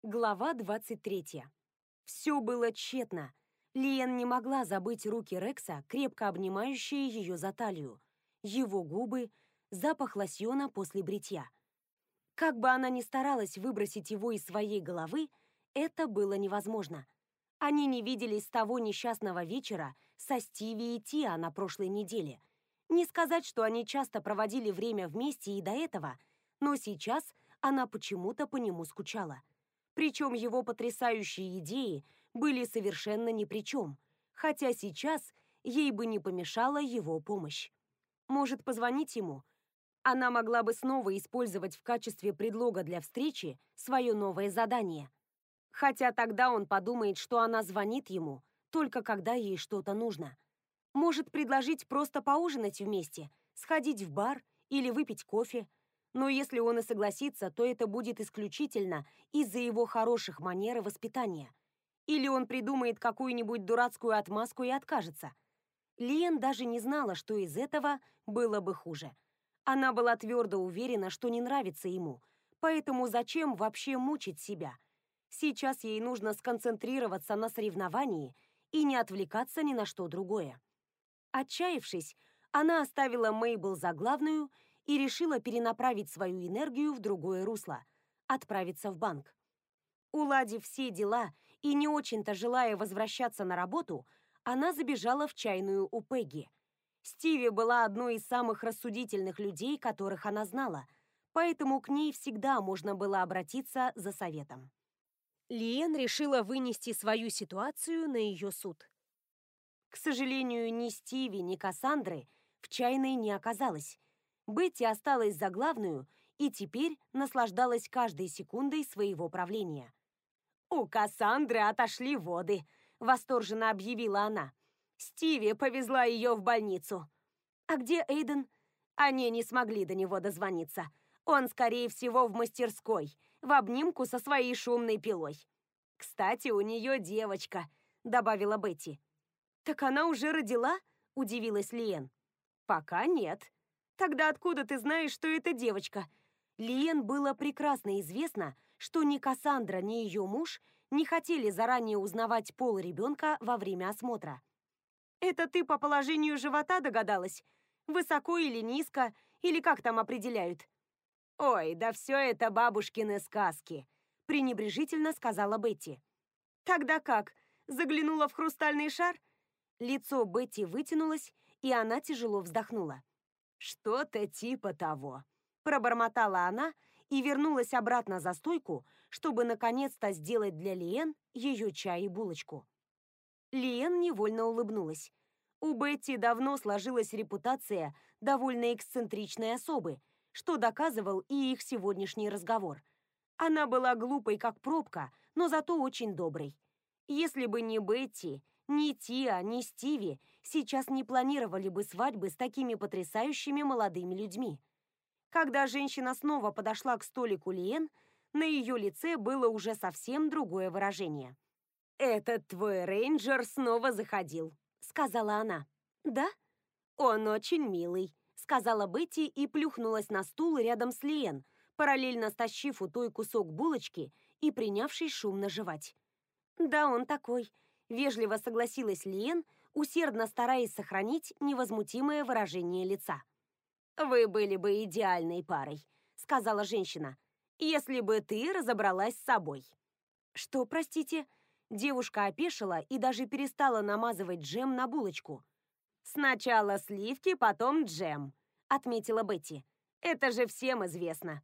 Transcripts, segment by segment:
Глава 23. Все было тщетно. Лиэн не могла забыть руки Рекса, крепко обнимающие ее за талию, его губы, запах лосьона после бритья. Как бы она ни старалась выбросить его из своей головы, это было невозможно. Они не виделись с того несчастного вечера со Стиви и Тиа на прошлой неделе. Не сказать, что они часто проводили время вместе и до этого, но сейчас она почему-то по нему скучала. Причем его потрясающие идеи были совершенно ни при чем, хотя сейчас ей бы не помешала его помощь. Может, позвонить ему? Она могла бы снова использовать в качестве предлога для встречи свое новое задание. Хотя тогда он подумает, что она звонит ему, только когда ей что-то нужно. Может, предложить просто поужинать вместе, сходить в бар или выпить кофе. Но если он и согласится, то это будет исключительно из-за его хороших манер и воспитания. Или он придумает какую-нибудь дурацкую отмазку и откажется. Лиэн даже не знала, что из этого было бы хуже. Она была твердо уверена, что не нравится ему, поэтому зачем вообще мучить себя? Сейчас ей нужно сконцентрироваться на соревновании и не отвлекаться ни на что другое. Отчаявшись, она оставила Мейбл за главную и решила перенаправить свою энергию в другое русло – отправиться в банк. Уладив все дела и не очень-то желая возвращаться на работу, она забежала в чайную у Пегги. Стиви была одной из самых рассудительных людей, которых она знала, поэтому к ней всегда можно было обратиться за советом. Лиэн решила вынести свою ситуацию на ее суд. К сожалению, ни Стиви, ни Кассандры в чайной не оказалось. Бетти осталась за главную и теперь наслаждалась каждой секундой своего правления. «У Кассандры отошли воды», — восторженно объявила она. «Стиви повезла ее в больницу». «А где Эйден?» Они не смогли до него дозвониться. Он, скорее всего, в мастерской, в обнимку со своей шумной пилой. «Кстати, у нее девочка», — добавила Бетти. «Так она уже родила?» – удивилась Лиэн. «Пока нет». «Тогда откуда ты знаешь, что это девочка?» Лиэн было прекрасно известно, что ни Кассандра, ни ее муж не хотели заранее узнавать пол ребенка во время осмотра. «Это ты по положению живота догадалась? Высоко или низко, или как там определяют?» «Ой, да все это бабушкины сказки», – пренебрежительно сказала Бетти. «Тогда как? Заглянула в хрустальный шар?» Лицо Бетти вытянулось, и она тяжело вздохнула. «Что-то типа того», – пробормотала она и вернулась обратно за стойку, чтобы наконец-то сделать для Лиэн ее чай и булочку. Лиэн невольно улыбнулась. У Бетти давно сложилась репутация довольно эксцентричной особы, что доказывал и их сегодняшний разговор. Она была глупой, как пробка, но зато очень доброй. Если бы не Бетти, ни Тиа, ни Стиви сейчас не планировали бы свадьбы с такими потрясающими молодыми людьми. Когда женщина снова подошла к столику Лиэн, на ее лице было уже совсем другое выражение. «Этот твой рейнджер снова заходил», — сказала она. «Да? Он очень милый», — сказала Бетти и плюхнулась на стул рядом с Лиэн, параллельно стащив у той кусок булочки и принявшись шумно жевать. «Да, он такой», — вежливо согласилась Лиэн, усердно стараясь сохранить невозмутимое выражение лица. «Вы были бы идеальной парой», — сказала женщина, «если бы ты разобралась с собой». «Что, простите?» Девушка опешила и даже перестала намазывать джем на булочку. «Сначала сливки, потом джем», — отметила Бетти. «Это же всем известно».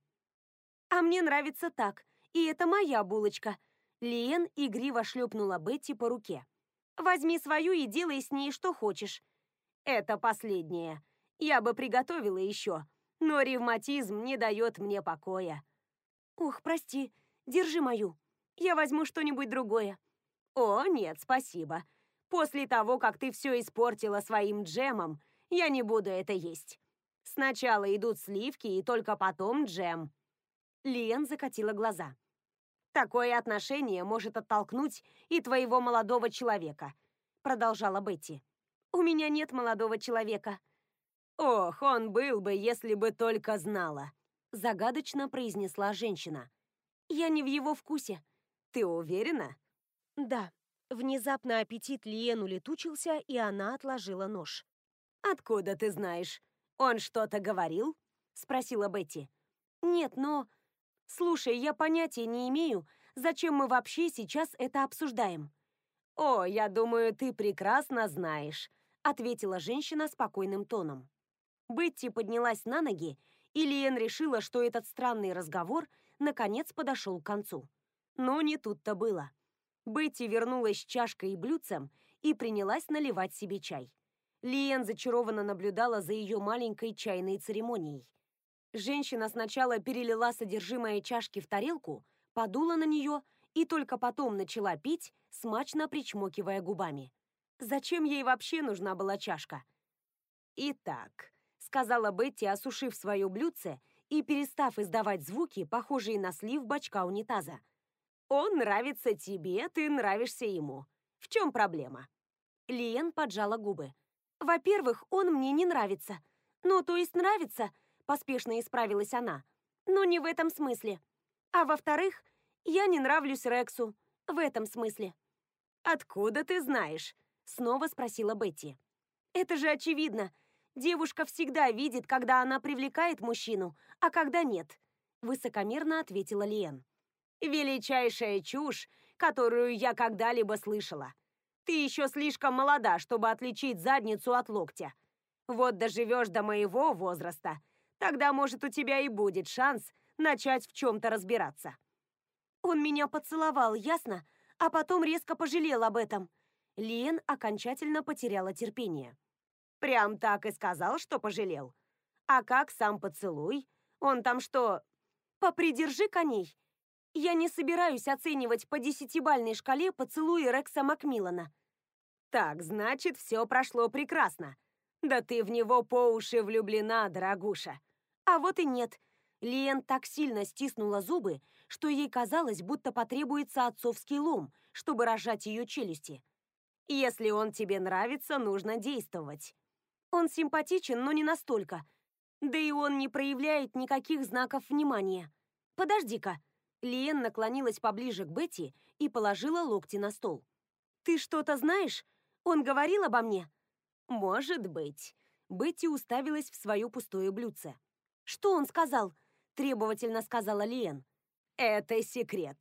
«А мне нравится так, и это моя булочка». Лиэн игриво шлепнула Бетти по руке. «Возьми свою и делай с ней что хочешь». «Это последнее. Я бы приготовила еще, но ревматизм не дает мне покоя». «Ох, прости, держи мою. Я возьму что-нибудь другое». «О, нет, спасибо. После того, как ты все испортила своим джемом, я не буду это есть. Сначала идут сливки и только потом джем». Лиэн закатила глаза. «Такое отношение может оттолкнуть и твоего молодого человека», продолжала Бетти. «У меня нет молодого человека». «Ох, он был бы, если бы только знала», загадочно произнесла женщина. «Я не в его вкусе». Ты уверена? Да. Внезапно аппетит Лиен улетучился, и она отложила нож. Откуда ты знаешь? Он что-то говорил? Спросила Бетти. Нет, но... Слушай, я понятия не имею, зачем мы вообще сейчас это обсуждаем. О, я думаю, ты прекрасно знаешь, ответила женщина спокойным тоном. Бетти поднялась на ноги, и Лиен решила, что этот странный разговор наконец подошел к концу. Но не тут-то было. Бетти вернулась с чашкой и блюдцем и принялась наливать себе чай. Лиен зачарованно наблюдала за ее маленькой чайной церемонией. Женщина сначала перелила содержимое чашки в тарелку, подула на нее и только потом начала пить, смачно причмокивая губами. Зачем ей вообще нужна была чашка? «Итак», — сказала Бетти, осушив свое блюдце и перестав издавать звуки, похожие на слив бачка унитаза. «Он нравится тебе, ты нравишься ему. В чем проблема?» Лиен поджала губы. «Во-первых, он мне не нравится. Ну, то есть нравится», — поспешно исправилась она. «Но не в этом смысле. А во-вторых, я не нравлюсь Рексу. В этом смысле». «Откуда ты знаешь?» — снова спросила Бетти. «Это же очевидно. Девушка всегда видит, когда она привлекает мужчину, а когда нет», — высокомерно ответила Лиен. «Величайшая чушь, которую я когда-либо слышала. Ты еще слишком молода, чтобы отличить задницу от локтя. Вот доживешь до моего возраста, тогда, может, у тебя и будет шанс начать в чем-то разбираться». «Он меня поцеловал, ясно? А потом резко пожалел об этом». Лиен окончательно потеряла терпение. «Прям так и сказал, что пожалел? А как сам поцелуй? Он там что...» «Попридержи коней. Я не собираюсь оценивать по 10-бальной шкале поцелуи Рекса Макмиллана». «Так, значит, все прошло прекрасно. Да ты в него по уши влюблена, дорогуша». А вот и нет. Лиен так сильно стиснула зубы, что ей казалось, будто потребуется отцовский лом, чтобы разжать ее челюсти. «Если он тебе нравится, нужно действовать». Он симпатичен, но не настолько. Да и он не проявляет никаких знаков внимания. Подожди-ка. Лиен наклонилась поближе к Бетти и положила локти на стол. Ты что-то знаешь? Он говорил обо мне? Может быть. Бетти уставилась в свое пустое блюдце. Что он сказал? Требовательно сказала Лиен. Это секрет.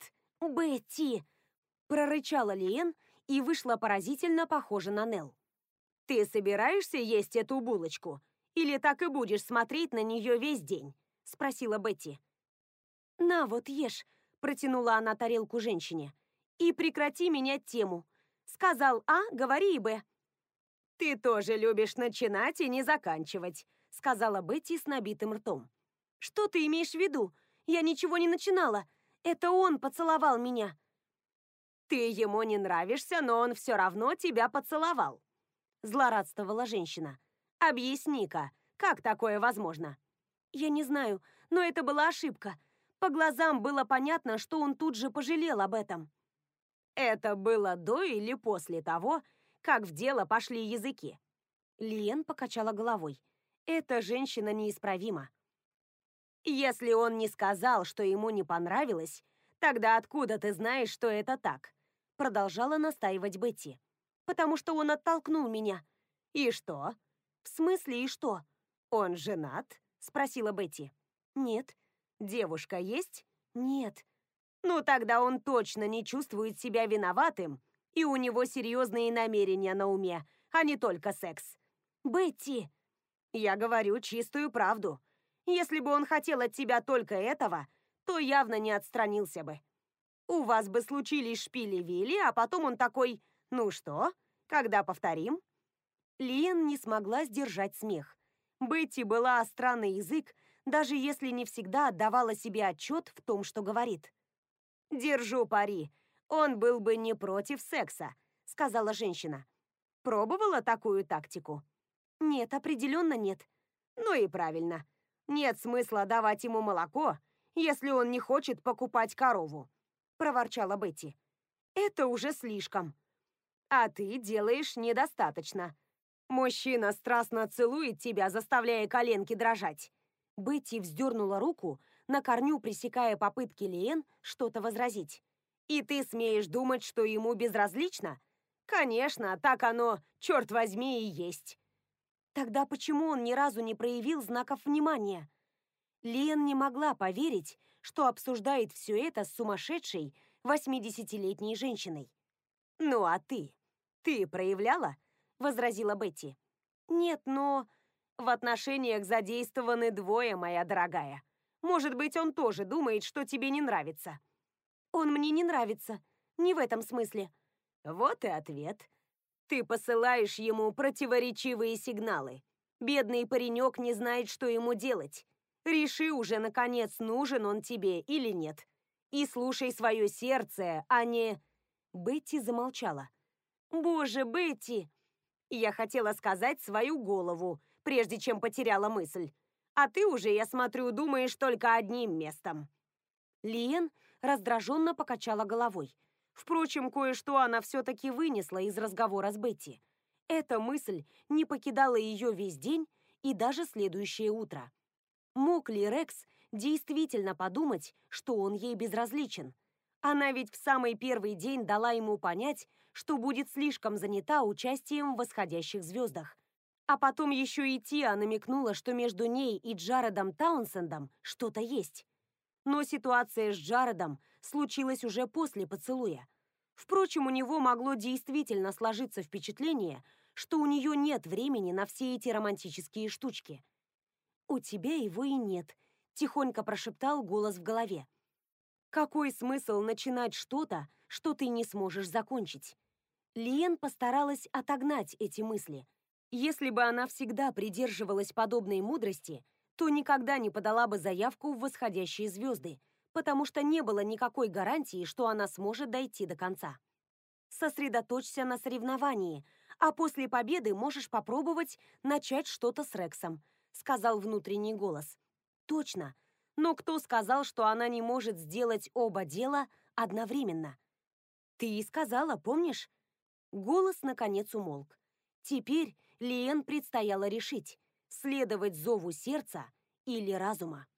Бетти! Прорычала Лиен и вышла поразительно похожа на Нелл. «Ты собираешься есть эту булочку? Или так и будешь смотреть на нее весь день?» — спросила Бетти. «На, вот ешь», — протянула она тарелку женщине. «И прекрати менять тему. Сказал А, говори и Б». «Ты тоже любишь начинать и не заканчивать», — сказала Бетти с набитым ртом. «Что ты имеешь в виду? Я ничего не начинала. Это он поцеловал меня». «Ты ему не нравишься, но он все равно тебя поцеловал», — злорадствовала женщина. «Объясни-ка, как такое возможно?» «Я не знаю, но это была ошибка. По глазам было понятно, что он тут же пожалел об этом». «Это было до или после того, как в дело пошли языки?» Лиен покачала головой. «Эта женщина неисправима». «Если он не сказал, что ему не понравилось, тогда откуда ты знаешь, что это так?» Продолжала настаивать Бетти. «Потому что он оттолкнул меня». «И что?» «В смысле и что?» «Он женат?» — спросила Бетти. «Нет». «Девушка есть?» «Нет». «Ну тогда он точно не чувствует себя виноватым, и у него серьезные намерения на уме, а не только секс». «Бетти!» «Я говорю чистую правду. Если бы он хотел от тебя только этого, то явно не отстранился бы. У вас бы случились шпили-вили, а потом он такой: ну что, когда повторим?» Лиен не смогла сдержать смех. Бетти была остра на язык, даже если не всегда отдавала себе отчет в том, что говорит. «Держу пари, он был бы не против секса», — сказала женщина. «Пробовала такую тактику?» «Нет, определенно нет». «Ну и правильно. Нет смысла давать ему молоко, если он не хочет покупать корову», — проворчала Бетти. «Это уже слишком. А ты делаешь недостаточно. Мужчина страстно целует тебя, заставляя коленки дрожать». Бетти вздернула руку, на корню пресекая попытки Лиен что-то возразить. И ты смеешь думать, что ему безразлично? Конечно, так оно, черт возьми, и есть. Тогда почему он ни разу не проявил знаков внимания? Лиэн не могла поверить, что обсуждает все это с сумасшедшей 80-летней женщиной. «Ну а ты? Ты проявляла?» — возразила Бетти. «Нет, но...» «В отношениях задействованы двое, моя дорогая. Может быть, он тоже думает, что тебе не нравится». «Он мне не нравится. Не в этом смысле». Вот и ответ. Ты посылаешь ему противоречивые сигналы. Бедный паренек не знает, что ему делать. Реши уже, наконец, нужен он тебе или нет. И слушай свое сердце, а не...» Бетти замолчала. «Боже, Бетти!» Я хотела сказать свою голову, прежде чем потеряла мысль. А ты уже, я смотрю, думаешь только одним местом. Лиэн раздраженно покачала головой. Впрочем, кое-что она все-таки вынесла из разговора с Бетти. Эта мысль не покидала ее весь день и даже следующее утро. Мог ли Рекс действительно подумать, что он ей безразличен? Она ведь в самый первый день дала ему понять, что будет слишком занята участием в восходящих звездах. А потом еще и Тиа намекнула, что между ней и Джаредом Таунсендом что-то есть. Но ситуация с Джаредом случилась уже после поцелуя. Впрочем, у него могло действительно сложиться впечатление, что у нее нет времени на все эти романтические штучки. «У тебя его и нет», — тихонько прошептал голос в голове. «Какой смысл начинать что-то, что ты не сможешь закончить?» Лиэн постаралась отогнать эти мысли. Если бы она всегда придерживалась подобной мудрости, то никогда не подала бы заявку в восходящие звезды, потому что не было никакой гарантии, что она сможет дойти до конца. Сосредоточься на соревновании, а после победы можешь попробовать начать что-то с Рексом, сказал внутренний голос. Точно. Но кто сказал, что она не может сделать оба дела одновременно? Ты и сказала, помнишь? Голос наконец умолк. Теперь Лиэн предстояло решить, следовать зову сердца или разума.